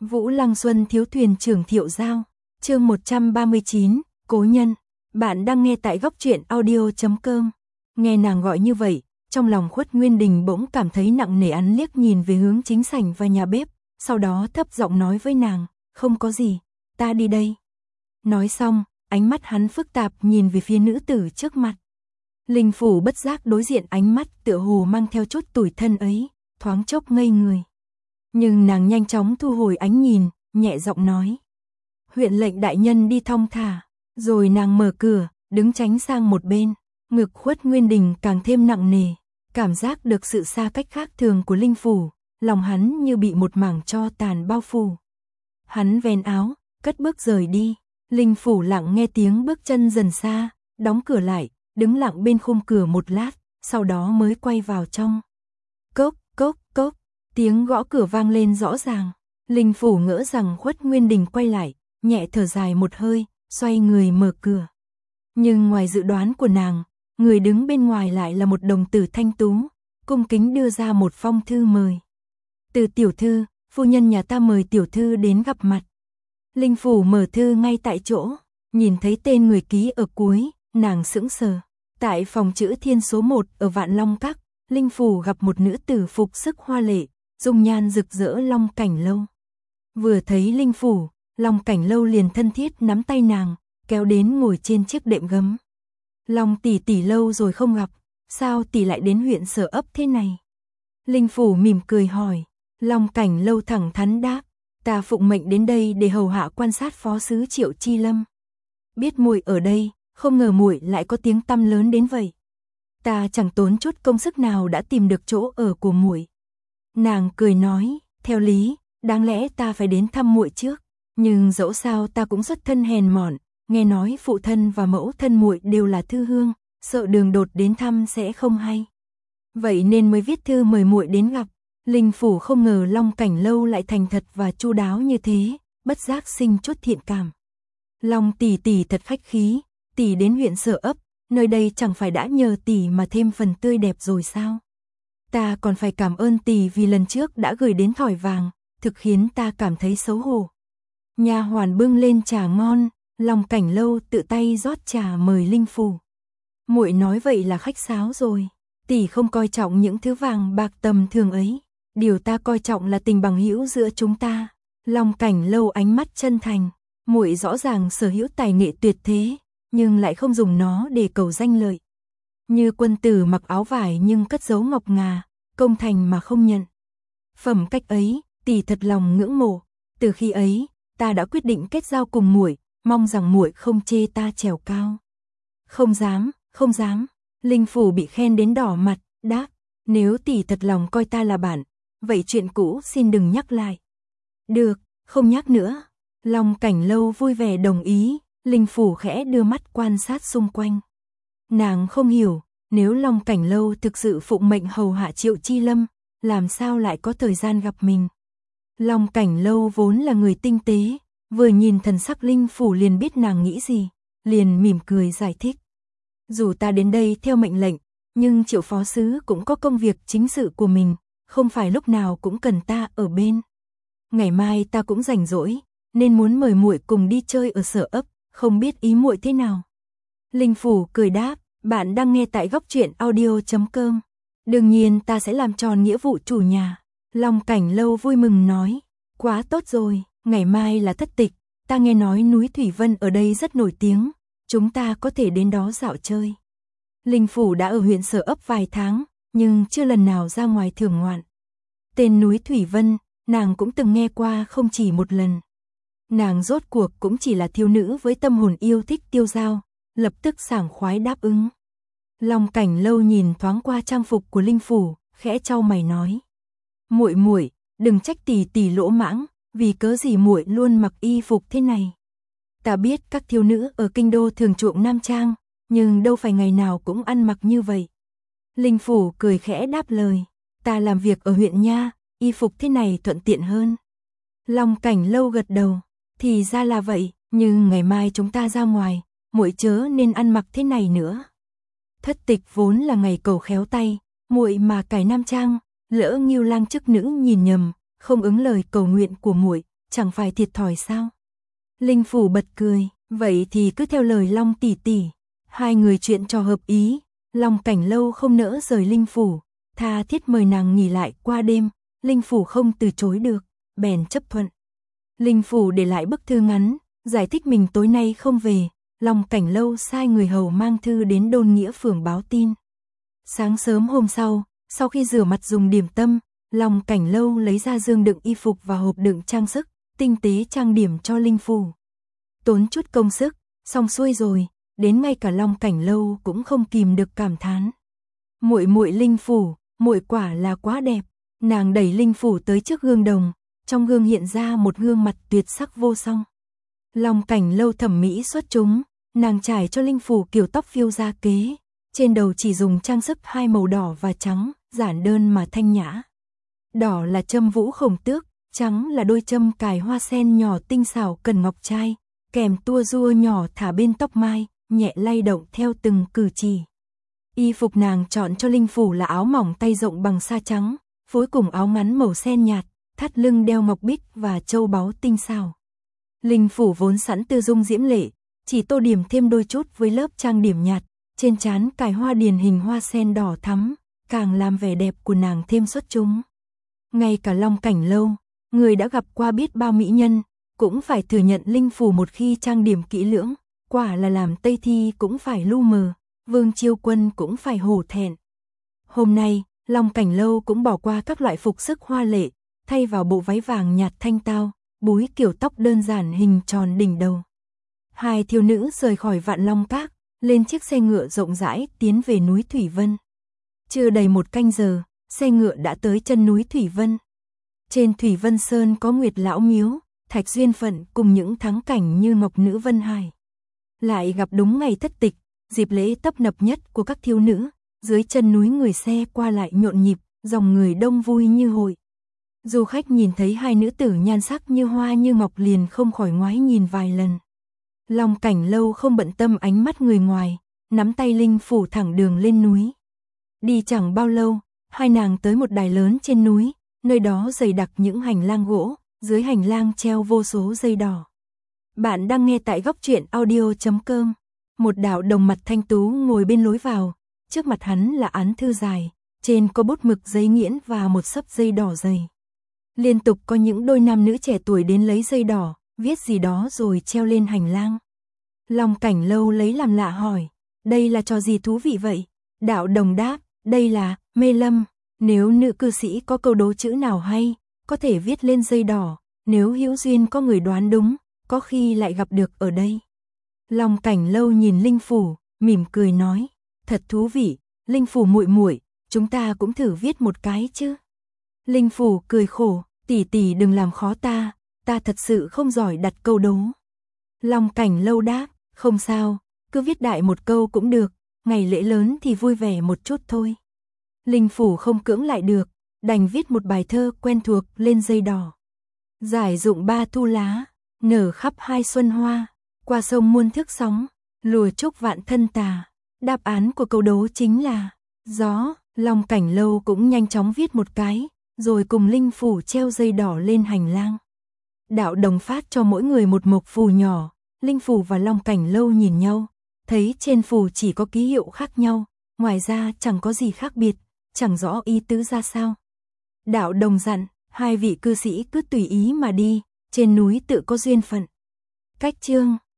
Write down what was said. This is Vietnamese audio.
Vũ Lăng Xuân thiếu thuyền trưởng Thiệu Giao, chương 139, cố nhân. Bạn đang nghe tại góc truyện audio.com. Nghe nàng gọi như vậy, trong lòng Khuất Nguyên Đình bỗng cảm thấy nặng nề, hắn liếc nhìn về hướng chính sảnh và nhà bếp, sau đó thấp giọng nói với nàng, không có gì, ta đi đây. Nói xong, ánh mắt hắn phức tạp nhìn về phía nữ tử trước mặt. Linh Phủ bất giác đối diện ánh mắt tựa hồ mang theo chút tủi thân ấy, thoáng chốc ngây người. Nhưng nàng nhanh chóng thu hồi ánh nhìn, nhẹ giọng nói. Huyện lệnh đại nhân đi thong thả, rồi nàng mở cửa, đứng tránh sang một bên. Ngực Khuất Nguyên Đình càng thêm nặng nề, cảm giác được sự xa cách khác thường của Linh Phủ, lòng hắn như bị một mảng tro tàn bao phủ. Hắn vén áo, cất bước rời đi. Linh Phủ lặng nghe tiếng bước chân dần xa, đóng cửa lại, đứng lặng bên khung cửa một lát, sau đó mới quay vào trong. Cốc, cốc, cốc, tiếng gõ cửa vang lên rõ ràng. Linh Phủ ngỡ rằng Khuất Nguyên Đình quay lại, nhẹ thở dài một hơi, xoay người mở cửa. Nhưng ngoài dự đoán của nàng, người đứng bên ngoài lại là một đồng tử thanh tú, cung kính đưa ra một phong thư mời. Từ tiểu thư, phu nhân nhà ta mời tiểu thư đến gặp mặt. Linh Phủ mở thư ngay tại chỗ, nhìn thấy tên người ký ở cuối, nàng sững sờ. Tại phòng chữ Thiên số 1 ở Vạn Long Các, Linh Phủ gặp một nữ tử phục sức hoa lệ, dung nhan rực rỡ Long Cảnh Lâu. Vừa thấy Linh Phủ, Long Cảnh Lâu liền thân thiết nắm tay nàng, kéo đến ngồi trên chiếc đệm gấm. Long tỷ tỷ lâu rồi không gặp, sao tỷ lại đến huyện Sở Ấp thế này? Linh Phủ mỉm cười hỏi. Long Cảnh Lâu thẳng thắn đáp, ta phụng mệnh đến đây để hầu hạ quan sát phó sứ Triệu Chi Lâm. Biết muội ở đây, không ngờ muội lại có tiếng tăm lớn đến vậy. Ta chẳng tốn chút công sức nào đã tìm được chỗ ở của muội. Nàng cười nói, theo lý, đáng lẽ ta phải đến thăm muội trước, nhưng dẫu sao ta cũng xuất thân hèn mọn, nghe nói phụ thân và mẫu thân muội đều là thư hương, sợ đường đột đến thăm sẽ không hay. Vậy nên mới viết thư mời muội đến gặp. Linh Phủ không ngờ Long Cảnh Lâu lại thành thật và chu đáo như thế, bất giác sinh chút thiện cảm. Long tỷ tỷ thật khách khí, tỷ đến huyện Sở Ấp, nơi đây chẳng phải đã nhờ tỷ mà thêm phần tươi đẹp rồi sao? Ta còn phải cảm ơn tỷ vì lần trước đã gửi đến thỏi vàng, thực khiến ta cảm thấy xấu hổ. Nha hoàn bưng lên trà ngon, Long Cảnh Lâu tự tay rót trà mời Linh Phủ. Muội nói vậy là khách sáo rồi, tỷ không coi trọng những thứ vàng bạc tầm thường ấy. Điều ta coi trọng là tình bằng hữu giữa chúng ta. Long Cảnh Lâu ánh mắt chân thành, muội rõ ràng sở hữu tài nghệ tuyệt thế, nhưng lại không dùng nó để cầu danh lợi. Như quân tử mặc áo vải nhưng cất giấu ngọc ngà, công thành mà không nhận. Phẩm cách ấy, tỷ thật lòng ngưỡng mộ. Từ khi ấy, ta đã quyết định kết giao cùng muội, mong rằng muội không chê ta trèo cao. Không dám, không dám. Linh Phủ bị khen đến đỏ mặt, đáp, nếu tỷ thật lòng coi ta là bạn, vậy chuyện cũ xin đừng nhắc lại. Được, không nhắc nữa. Long Cảnh Lâu vui vẻ đồng ý, Linh Phủ khẽ đưa mắt quan sát xung quanh. Nàng không hiểu, nếu Long Cảnh Lâu thực sự phụng mệnh hầu hạ Triệu Chi Lâm, làm sao lại có thời gian gặp mình. Long Cảnh Lâu vốn là người tinh tế, vừa nhìn thần sắc Linh Phủ liền biết nàng nghĩ gì, liền mỉm cười giải thích. Dù ta đến đây theo mệnh lệnh, nhưng Triệu phó sứ cũng có công việc chính sự của mình, không phải lúc nào cũng cần ta ở bên. Ngày mai ta cũng rảnh rỗi, nên muốn mời muội cùng đi chơi ở Sở Ấp, không biết ý muội thế nào. Linh Phủ cười đáp, bạn đang nghe tại góc truyện audio.com. Đương nhiên ta sẽ làm tròn nghĩa vụ chủ nhà. Long Cảnh Lâu vui mừng nói, quá tốt rồi, ngày mai là thất tịch, ta nghe nói núi Thủy Vân ở đây rất nổi tiếng, chúng ta có thể đến đó dạo chơi. Linh Phủ đã ở huyện Sở Ấp vài tháng, nhưng chưa lần nào ra ngoài thưởng ngoạn. Tên núi Thủy Vân, nàng cũng từng nghe qua không chỉ một lần. Nàng rốt cuộc cũng chỉ là thiếu nữ với tâm hồn yêu thích tiêu dao, lập tức sảng khoái đáp ứng. Long Cảnh Lâu nhìn thoáng qua trang phục của Linh Phủ, khẽ chau mày nói: "Muội muội, đừng trách tỷ tỷ lỗ mãng, vì cớ gì muội luôn mặc y phục thế này? Ta biết các thiếu nữ ở kinh đô thường chuộng nam trang, nhưng đâu phải ngày nào cũng ăn mặc như vậy." Linh Phủ cười khẽ đáp lời: "Ta làm việc ở huyện nha, y phục thế này thuận tiện hơn." Long Cảnh Lâu gật đầu, thì ra là vậy, nhưng ngày mai chúng ta ra ngoài, muội chớ nên ăn mặc thế này nữa. Thất tịch vốn là ngày cầu khéo tay, muội mà cài nam trang, lỡ Ngưu Lang chức nữ nhìn nhầm, không ứng lời cầu nguyện của muội, chẳng phải thiệt thòi sao? Linh Phủ bật cười, vậy thì cứ theo lời Long tỷ tỷ. Hai người chuyện trò hợp ý, Long Cảnh Lâu không nỡ rời Linh Phủ, tha thiết mời nàng nghỉ lại qua đêm, Linh Phủ không từ chối được, bèn chấp thuận. Linh Phủ để lại bức thư ngắn, giải thích mình tối nay không về, Long Cảnh Lâu sai người hầu mang thư đến Đôn Nghĩa Phường báo tin. Sáng sớm hôm sau khi rửa mặt dùng điểm tâm, Long Cảnh Lâu lấy ra dương đựng y phục và hộp đựng trang sức, tinh tế trang điểm cho Linh Phủ. Tốn chút công sức, xong xuôi rồi, đến ngay cả Long Cảnh Lâu cũng không kìm được cảm thán. Muội muội Linh Phủ, muội quả là quá đẹp. Nàng đẩy Linh Phủ tới trước gương đồng, trong gương hiện ra một gương mặt tuyệt sắc vô song. Long Cảnh Lâu thẩm mỹ xuất chúng, nàng trải cho Linh Phủ kiểu tóc phiêu ra kế, trên đầu chỉ dùng trang sức hai màu đỏ và trắng, giản đơn mà thanh nhã. Đỏ là châm vũ khổng tước, trắng là đôi châm cài hoa sen nhỏ tinh xảo cần ngọc trai, kèm tua rua nhỏ thả bên tóc mai, nhẹ lay động theo từng cử chỉ. Y phục nàng chọn cho Linh Phủ là áo mỏng tay rộng bằng sa trắng, phối cùng áo ngắn màu sen nhạt, thắt lưng đeo ngọc bích và châu báu tinh xảo. Linh Phủ vốn sẵn tư dung diễm lệ, chỉ tô điểm thêm đôi chút với lớp trang điểm nhạt, trên trán cài hoa điền hình hoa sen đỏ thắm, càng làm vẻ đẹp của nàng thêm xuất chúng. Ngay cả Long Cảnh Lâu, người đã gặp qua biết bao mỹ nhân, cũng phải thừa nhận Linh Phủ một khi trang điểm kỹ lưỡng, quả là làm Tây Thi cũng phải lu mờ, Vương Chiêu Quân cũng phải hổ thẹn. Hôm nay, Long Cảnh Lâu cũng bỏ qua các loại phục sức hoa lệ, thay vào bộ váy vàng nhạt thanh tao, búi kiểu tóc đơn giản hình tròn đỉnh đầu. Hai thiếu nữ rời khỏi Vạn Long Các, lên chiếc xe ngựa rộng rãi tiến về núi Thủy Vân. Chưa đầy một canh giờ, xe ngựa đã tới chân núi Thủy Vân. Trên Thủy Vân Sơn có Nguyệt Lão Miếu, Thạch Duyên Phận cùng những thắng cảnh như Ngọc Nữ Vân Hải. Lại gặp đúng ngày thất tịch, dịp lễ tấp nập nhất của các thiếu nữ, dưới chân núi người xe qua lại nhộn nhịp, dòng người đông vui như hội. Du khách nhìn thấy hai nữ tử nhan sắc như hoa như ngọc liền không khỏi ngoái nhìn vài lần. Long Cảnh Lâu không bận tâm ánh mắt người ngoài, nắm tay Linh Phủ thẳng đường lên núi. Đi chẳng bao lâu, hai nàng tới một đài lớn trên núi, nơi đó dày đặc những hành lang gỗ, dưới hành lang treo vô số dây đỏ. Bạn đang nghe tại góc truyện audio.com. Một đạo đồng mặt thanh tú ngồi bên lối vào, trước mặt hắn là án thư dài, trên có bút mực giấy nghiễn và một xấp dây đỏ dày. Liên tục có những đôi nam nữ trẻ tuổi đến lấy dây đỏ, viết gì đó rồi treo lên hành lang. Long Cảnh Lâu lấy làm lạ hỏi, đây là trò gì thú vị vậy? Đạo đồng đáp, đây là mê lâm, nếu nữ cư sĩ có câu đố chữ nào hay, có thể viết lên dây đỏ, nếu hữu duyên có người đoán đúng, có khi lại gặp được ở đây. Long Cảnh Lâu nhìn Linh Phủ, mỉm cười nói, thật thú vị, Linh Phủ muội muội, chúng ta cũng thử viết một cái chứ. Linh Phủ cười khổ, tỷ tỷ đừng làm khó ta thật sự không giỏi đặt câu đố. Long Cảnh Lâu đáp, không sao, cứ viết đại một câu cũng được, ngày lễ lớn thì vui vẻ một chút thôi. Linh Phủ không cưỡng lại được, đành viết một bài thơ quen thuộc lên dây đỏ. Giải dụng ba thu lá, nở khắp hai xuân hoa, qua sông muôn thước sóng, lùa trúc vạn thân tà. Đáp án của câu đố chính là gió. Long Cảnh Lâu cũng nhanh chóng viết một cái, rồi cùng Linh Phủ treo dây đỏ lên hành lang. Đạo đồng phát cho mỗi người một mộc phù nhỏ, Linh Phủ và Long Cảnh Lâu nhìn nhau, thấy trên phù chỉ có ký hiệu khác nhau, ngoài ra chẳng có gì khác biệt, chẳng rõ ý tứ ra sao. Đạo đồng dặn, hai vị cư sĩ cứ tùy ý mà đi, trên núi tự có duyên phận. Cách chương